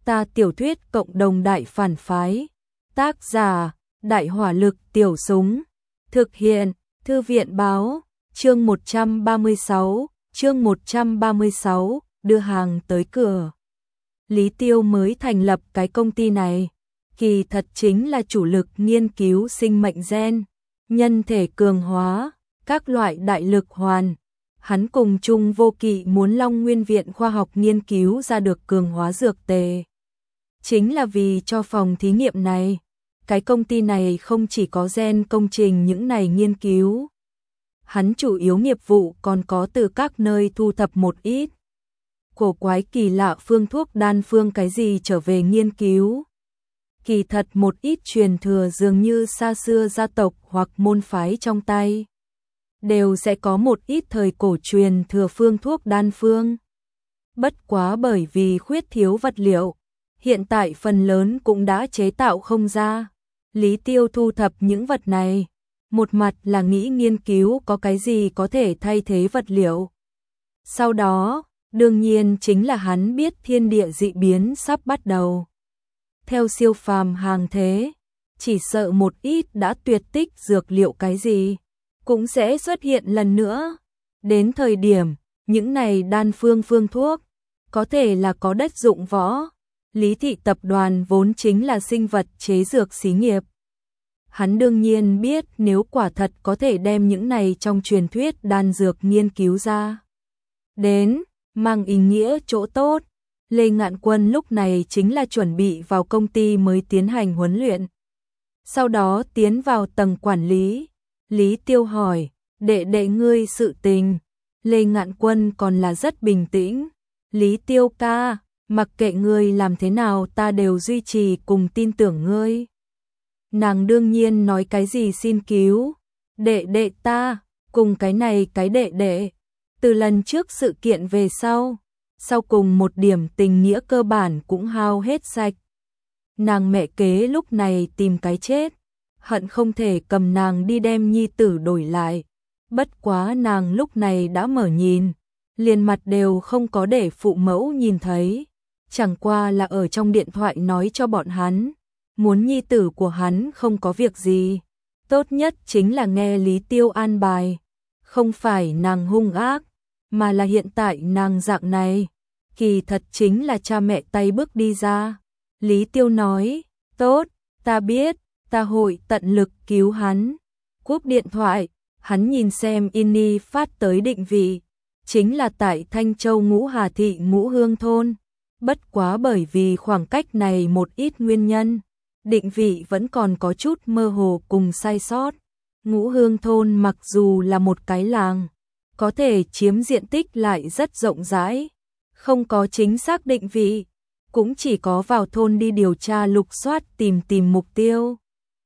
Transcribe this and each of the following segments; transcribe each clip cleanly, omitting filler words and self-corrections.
Ta tiểu thuyết cộng đồng đại phản phái. Tác giả, Đại hỏa lực tiểu súng. Thực hiện, Thư viện báo. Chương 136, đưa hàng tới cửa. Lý Tiêu mới thành lập cái công ty này, kỳ thật chính là chủ lực nghiên cứu sinh mệnh gen, nhân thể cường hóa, các loại đại lực hoàn. Hắn cùng Trung Vô Kỵ muốn Long Nguyên Viện Khoa học nghiên cứu ra được cường hóa dược tề. Chính là vì cho phòng thí nghiệm này, cái công ty này không chỉ có gen công trình những này nghiên cứu. Hắn chủ yếu nghiệp vụ còn có từ các nơi thu thập một ít cổ quái kỳ lạ phương thuốc đan phương cái gì trở về nghiên cứu. Kỳ thật một ít truyền thừa dường như xa xưa gia tộc hoặc môn phái trong tay đều sẽ có một ít thời cổ truyền thừa phương thuốc đan phương. Bất quá bởi vì khuyết thiếu vật liệu, hiện tại phần lớn cũng đã chế tạo không ra. Lý Tiêu thu thập những vật này, một mặt là nghĩ nghiên cứu có cái gì có thể thay thế vật liệu. Sau đó, đương nhiên chính là hắn biết thiên địa dị biến sắp bắt đầu. Theo siêu phàm hàng thế, chỉ sợ một ít đã tuyệt tích dược liệu cái gì cũng sẽ xuất hiện lần nữa. Đến thời điểm, những này đan phương thuốc, có thể là có đất dụng võ. Lý Thị tập đoàn vốn chính là sinh vật chế dược xí nghiệp. Hắn đương nhiên biết nếu quả thật có thể đem những này trong truyền thuyết đan dược nghiên cứu ra đến, mang ý nghĩa chỗ tốt. Lê Ngạn Quân lúc này chính là chuẩn bị vào công ty mới tiến hành huấn luyện. Sau đó tiến vào tầng quản lý. Lý Tiêu hỏi, đệ ngươi sự tình. Lê Ngạn Quân còn là rất bình tĩnh. Lý Tiêu ca, mặc kệ ngươi làm thế nào ta đều duy trì cùng tin tưởng ngươi. Nàng đương nhiên nói cái gì xin cứu. Đệ ta, cùng cái này cái đệ. Từ lần trước sự kiện về sau cùng một điểm tình nghĩa cơ bản cũng hao hết sạch. Nàng mẹ kế lúc này tìm cái chết, hận không thể cầm nàng đi đem nhi tử đổi lại. Bất quá nàng lúc này đã mở nhìn, liền mặt đều không có để phụ mẫu nhìn thấy. Chẳng qua là ở trong điện thoại nói cho bọn hắn, muốn nhi tử của hắn không có việc gì. Tốt nhất chính là nghe Lý Tiêu an bài. Không phải nàng hung ác, mà là hiện tại nàng dạng này, kỳ thật chính là cha mẹ tay bước đi ra. Lý Tiêu nói, tốt, ta biết, ta hội tận lực cứu hắn. Cúp điện thoại, hắn nhìn xem Inni phát tới định vị, chính là tại Thanh Châu Ngũ Hà Thị Ngũ Hương Thôn. Bất quá bởi vì khoảng cách này một ít nguyên nhân, định vị vẫn còn có chút mơ hồ cùng sai sót. Ngũ Hương Thôn mặc dù là một cái làng, có thể chiếm diện tích lại rất rộng rãi, không có chính xác định vị, cũng chỉ có vào thôn đi điều tra lục soát tìm mục tiêu.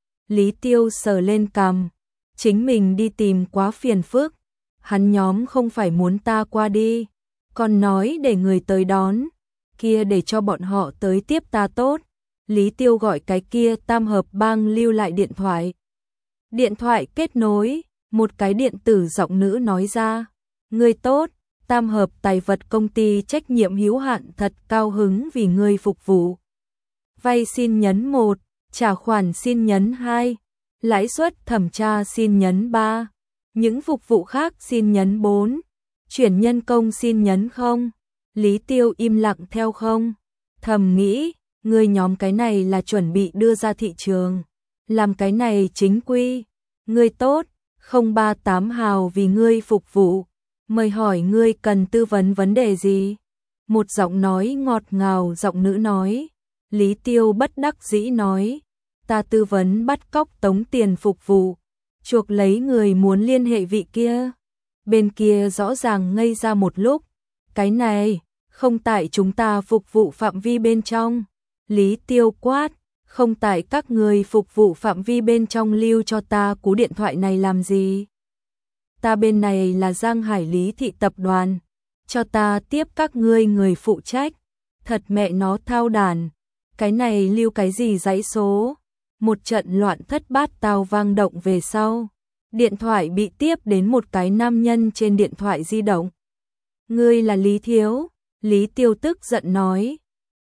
Lý Tiêu sờ lên cằm, chính mình đi tìm quá phiền phức, hắn nhóm không phải muốn ta qua đi, còn nói để người tới đón, kia để cho bọn họ tới tiếp ta tốt. Lý Tiêu gọi cái kia Tam Hợp Bang lưu lại điện thoại. Điện thoại kết nối, một cái điện tử giọng nữ nói ra, ngươi tốt, Tam Hợp Tài vật công ty trách nhiệm hữu hạn thật cao hứng vì ngươi phục vụ. Vay xin nhấn 1, trả khoản xin nhấn 2, lãi suất thẩm tra xin nhấn 3, những phục vụ khác xin nhấn 4, chuyển nhân công xin nhấn 0. Lý Tiêu im lặng theo không, thầm nghĩ, ngươi nhóm cái này là chuẩn bị đưa ra thị trường, làm cái này chính quy. Ngươi tốt, 038 hào vì ngươi phục vụ, mời hỏi ngươi cần tư vấn vấn đề gì? Một giọng nói ngọt ngào giọng nữ nói. Lý Tiêu bất đắc dĩ nói, ta tư vấn bắt cóc tống tiền phục vụ, chuộc lấy người muốn liên hệ vị kia. Bên kia rõ ràng ngây ra một lúc, cái này không tại chúng ta phục vụ phạm vi bên trong. Lý Tiêu quát, không tại các người phục vụ phạm vi bên trong lưu cho ta cú điện thoại này làm gì? Ta bên này là Giang Hải Lý Thị tập đoàn, cho ta tiếp các ngươi người phụ trách. Thật mẹ nó thao đàn, cái này lưu cái gì dãy số? Một trận loạn thất bát tao vang động về sau, điện thoại bị tiếp đến một cái nam nhân trên điện thoại di động. Ngươi là Lý Thiếu? Lý Tiêu tức giận nói,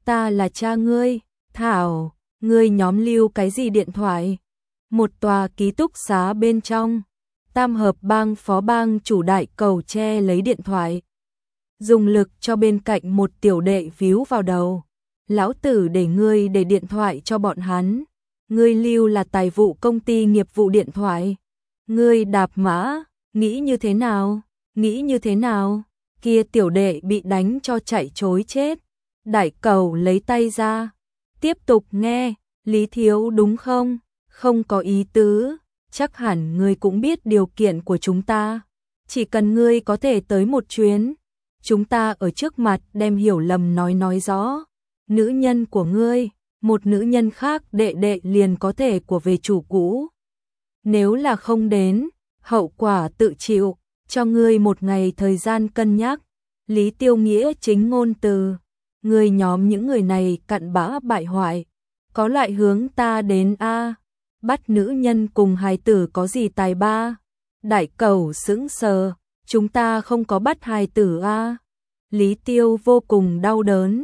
ta là cha ngươi. Thảo, ngươi nhóm lưu cái gì điện thoại? Một tòa ký túc xá bên trong, Tam Hợp Bang phó bang chủ Đại Cầu che lấy điện thoại, dùng lực cho bên cạnh một tiểu đệ víu vào đầu. Lão tử để ngươi để điện thoại cho bọn hắn. Ngươi lưu là tài vụ công ty nghiệp vụ điện thoại. Ngươi đạp mã, nghĩ như thế nào? Nghĩ như thế nào? Kia tiểu đệ bị đánh cho chạy trối chết. Đại Cầu lấy tay ra, tiếp tục nghe. Lý Thiếu đúng không? Không có ý tứ, chắc hẳn ngươi cũng biết điều kiện của chúng ta. Chỉ cần ngươi có thể tới một chuyến, chúng ta ở trước mặt đem hiểu lầm nói rõ. Nữ nhân của ngươi, một nữ nhân khác đệ đệ liền có thể của về chủ cũ. Nếu là không đến, hậu quả tự chịu, cho ngươi một ngày thời gian cân nhắc. Lý Tiêu nghĩa chính ngôn từ, ngươi nhóm những người này cặn bã bại hoại, có loại hướng ta đến a. Bắt nữ nhân cùng hài tử có gì tài ba? Đại Cầu sững sờ, chúng ta không có bắt hài tử a. Lý Tiêu vô cùng đau đớn.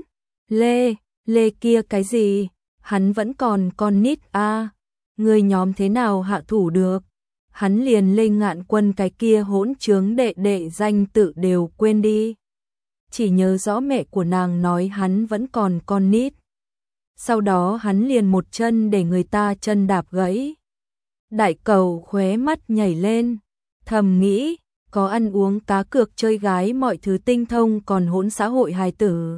Lê kia cái gì? Hắn vẫn còn con nít a. Người nhóm thế nào hạ thủ được? Hắn liền Lê Ngạn Quân cái kia hỗn trướng đệ đệ danh tự đều quên đi. Chỉ nhớ rõ mẹ của nàng nói hắn vẫn còn con nít. Sau đó hắn liền một chân để người ta chân đạp gãy. Đại Cầu khóe mắt nhảy lên, thầm nghĩ, có ăn uống cá cược chơi gái mọi thứ tinh thông còn hỗn xã hội hài tử.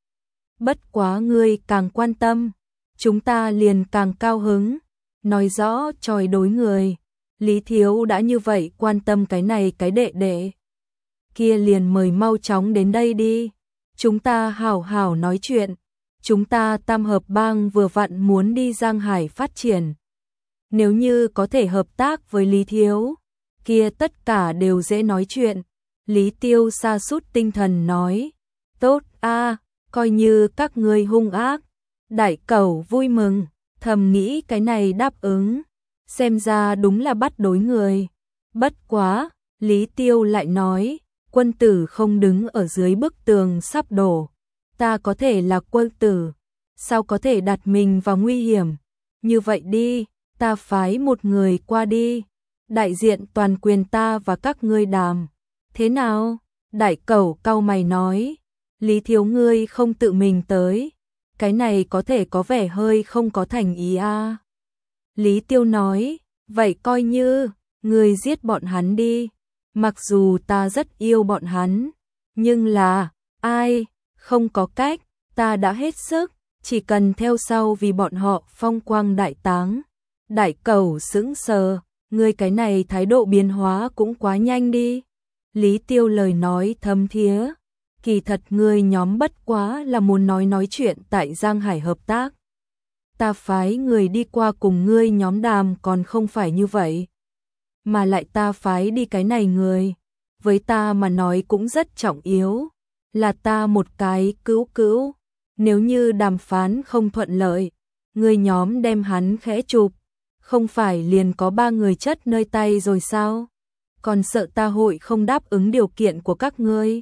Bất quá ngươi càng quan tâm, chúng ta liền càng cao hứng, nói rõ chòi đối người. Lý Thiếu đã như vậy quan tâm cái này cái đệ đệ. Kia liền mời mau chóng đến đây đi, chúng ta hảo hảo nói chuyện. Chúng ta Tam Hợp Bang vừa vặn muốn đi Giang Hải phát triển. Nếu như có thể hợp tác với Lý Thiếu, kia tất cả đều dễ nói chuyện. Lý Tiêu sa sút tinh thần nói, tốt a, coi như các ngươi hung ác. Đại Cầu vui mừng, thầm nghĩ cái này đáp ứng, xem ra đúng là bắt đối người. Bất quá, Lý Tiêu lại nói, quân tử không đứng ở dưới bức tường sắp đổ. Ta có thể là quân tử, sao có thể đặt mình vào nguy hiểm? Như vậy đi, ta phái một người qua đi, đại diện toàn quyền ta và các ngươi đàm. Thế nào? Đại Cầu cau mày nói, Lý Thiếu ngươi không tự mình tới, cái này có thể có vẻ hơi không có thành ý a. Lý Tiêu nói, vậy coi như, ngươi giết bọn hắn đi, mặc dù ta rất yêu bọn hắn, nhưng là, ai? Không có cách, ta đã hết sức, chỉ cần theo sau vì bọn họ phong quang đại táng. Đại Cầu sững sờ, ngươi cái này thái độ biến hóa cũng quá nhanh đi. Lý Tiêu lời nói thâm thía, kỳ thật ngươi nhóm bất quá là muốn nói chuyện tại Giang Hải hợp tác. Ta phái người đi qua cùng ngươi nhóm đàm còn không phải như vậy. Mà lại ta phái đi cái này người, với ta mà nói cũng rất trọng yếu. Là ta một cái cứu, nếu như đàm phán không thuận lợi, người nhóm đem hắn khẽ chụp, không phải liền có 3 người chất nơi tay rồi sao? Còn sợ ta hội không đáp ứng điều kiện của các ngươi.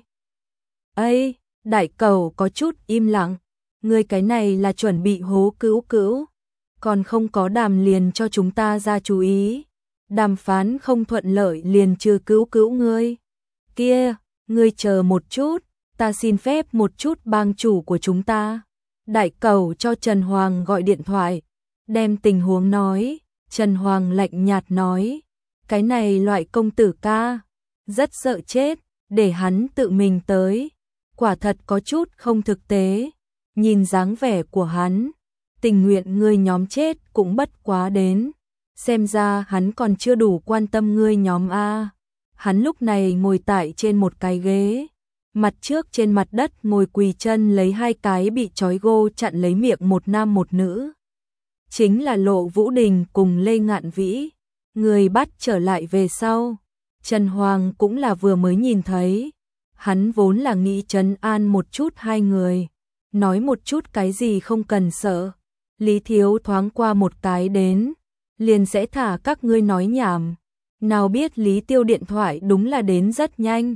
Ây, Đại Cầu có chút im lặng, ngươi cái này là chuẩn bị hố cứu, còn không có đàm liền cho chúng ta ra chú ý, đàm phán không thuận lợi liền trừ cứu ngươi. Kia, ngươi chờ một chút. Ta xin phép một chút bang chủ của chúng ta. Đại Cầu cho Trần Hoàng gọi điện thoại, đem tình huống nói. Trần Hoàng lạnh nhạt nói, cái này loại công tử ca, rất sợ chết, để hắn tự mình tới. Quả thật có chút không thực tế, nhìn dáng vẻ của hắn, tình nguyện ngươi nhóm chết cũng bất quá đến. Xem ra hắn còn chưa đủ quan tâm ngươi nhóm a. Hắn lúc này ngồi tại trên một cái ghế. Mặt trước trên mặt đất ngồi quỳ chân lấy 2 cái bị trói gô chặn lấy miệng một nam một nữ. Chính là Lộ Vũ Đình cùng Lê Ngạn Vĩ. Người bắt trở lại về sau. Trần Hoàng cũng là vừa mới nhìn thấy. Hắn vốn là nghĩ trấn an một chút 2 người. Nói một chút cái gì không cần sợ. Lý Thiếu thoáng qua một cái đến. Liền sẽ thả các ngươi nói nhảm. Nào biết Lý Tiêu điện thoại đúng là đến rất nhanh.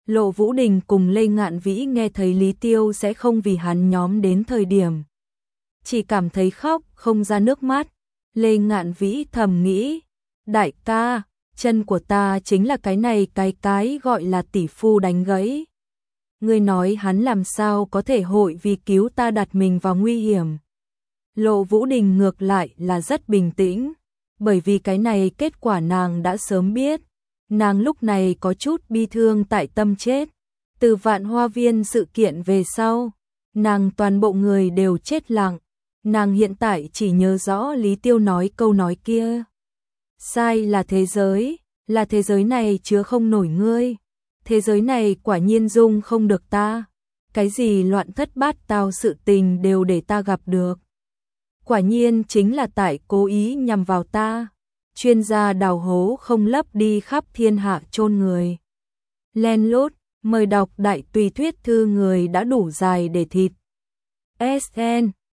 Lộ Vũ Đình cùng Lê Ngạn Vĩ nghe thấy Lý Tiêu sẽ không vì hắn nhóm đến thời điểm, chỉ cảm thấy khóc không ra nước mắt. Lê Ngạn Vĩ thầm nghĩ, đại ca, chân của ta chính là cái này cái gọi là tỷ phu đánh gãy. Ngươi nói hắn làm sao có thể hội vì cứu ta đặt mình vào nguy hiểm. Lộ Vũ Đình ngược lại là rất bình tĩnh, bởi vì cái này kết quả nàng đã sớm biết. Nàng lúc này có chút bi thương tại tâm chết. Từ Vạn Hoa Viên sự kiện về sau, nàng toàn bộ người đều chết lặng. Nàng hiện tại chỉ nhớ rõ Lý Tiêu nói câu nói kia. Sai là thế giới này chứa không nổi ngươi. Thế giới này quả nhiên dung không được ta. Cái gì loạn thất bát tao sự tình đều để ta gặp được. Quả nhiên chính là tại cố ý nhằm vào ta. Chuyên gia đào hố không lấp đi khắp thiên hạ chôn người. Len lút, mời đọc đại tùy thuyết thư người đã đủ dài để thịt. SN